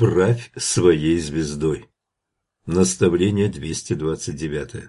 Правь своей звездой. Наставление 229.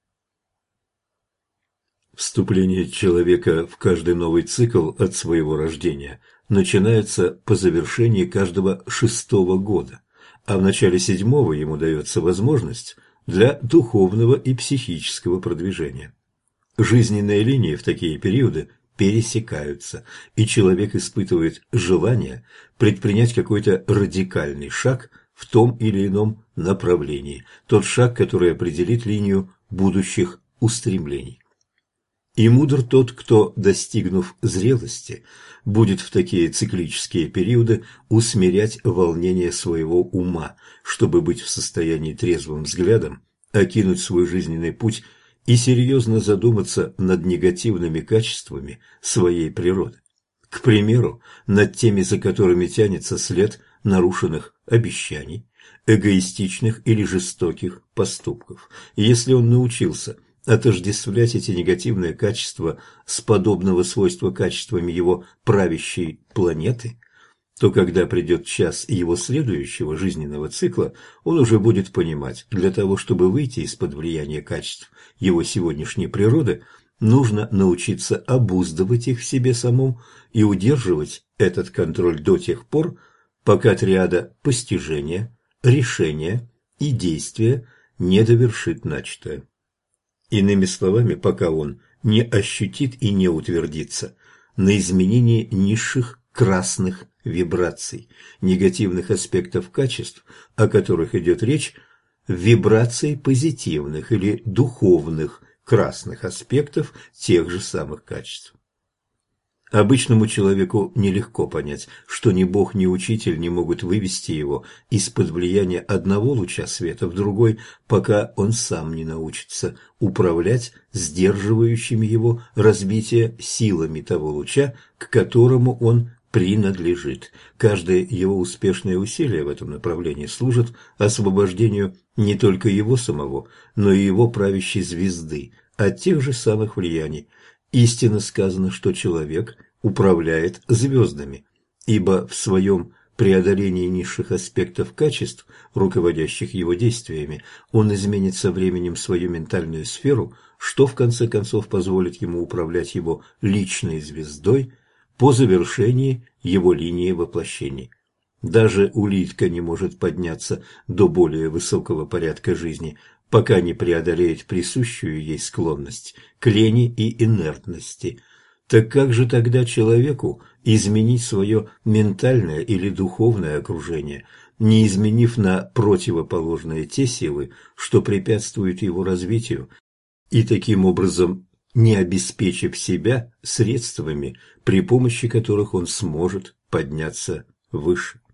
Вступление человека в каждый новый цикл от своего рождения начинается по завершении каждого 6-го года, а в начале 7-го ему дается возможность для духовного и психического продвижения. Жизненные линии в такие периоды пересекаются, и человек испытывает желание предпринять какой-то радикальный шаг в том или ином направлении, тот шаг, который определит линию будущих устремлений. И мудр тот, кто, достигнув зрелости, будет в такие циклические периоды усмирять волнение своего ума, чтобы быть в состоянии трезвым взглядом окинуть свой жизненный путь и серьезно задуматься над негативными качествами своей природы. К примеру, над теми, за которыми тянется след нарушенных обещаний, эгоистичных или жестоких поступков. И если он научился отождествлять эти негативные качества с подобного свойства качествами его правящей планеты, то когда придет час его следующего жизненного цикла, он уже будет понимать, для того, чтобы выйти из-под влияния качеств его сегодняшней природы, нужно научиться обуздывать их в себе самом и удерживать этот контроль до тех пор, пока триада постижения, решения и действия не довершит начатое. Иными словами, пока он не ощутит и не утвердится на изменении низших красных вибраций, негативных аспектов качеств, о которых идет речь, вибраций позитивных или духовных красных аспектов тех же самых качеств. Обычному человеку нелегко понять, что ни Бог, ни Учитель не могут вывести его из-под влияния одного луча света в другой, пока он сам не научится управлять сдерживающими его развитие силами того луча, к которому он принадлежит. Каждое его успешное усилие в этом направлении служит освобождению не только его самого, но и его правящей звезды от тех же самых влияний. Истинно сказано, что человек управляет звездами, ибо в своем преодолении низших аспектов качеств, руководящих его действиями, он изменит со временем свою ментальную сферу, что в конце концов позволит ему управлять его личной звездой по завершении его линии воплощений. Даже улитка не может подняться до более высокого порядка жизни, пока не преодолеет присущую ей склонность к лени и инертности. Так как же тогда человеку изменить свое ментальное или духовное окружение, не изменив на противоположные те силы, что препятствуют его развитию, и таким образом не обеспечив себя средствами, при помощи которых он сможет подняться выше?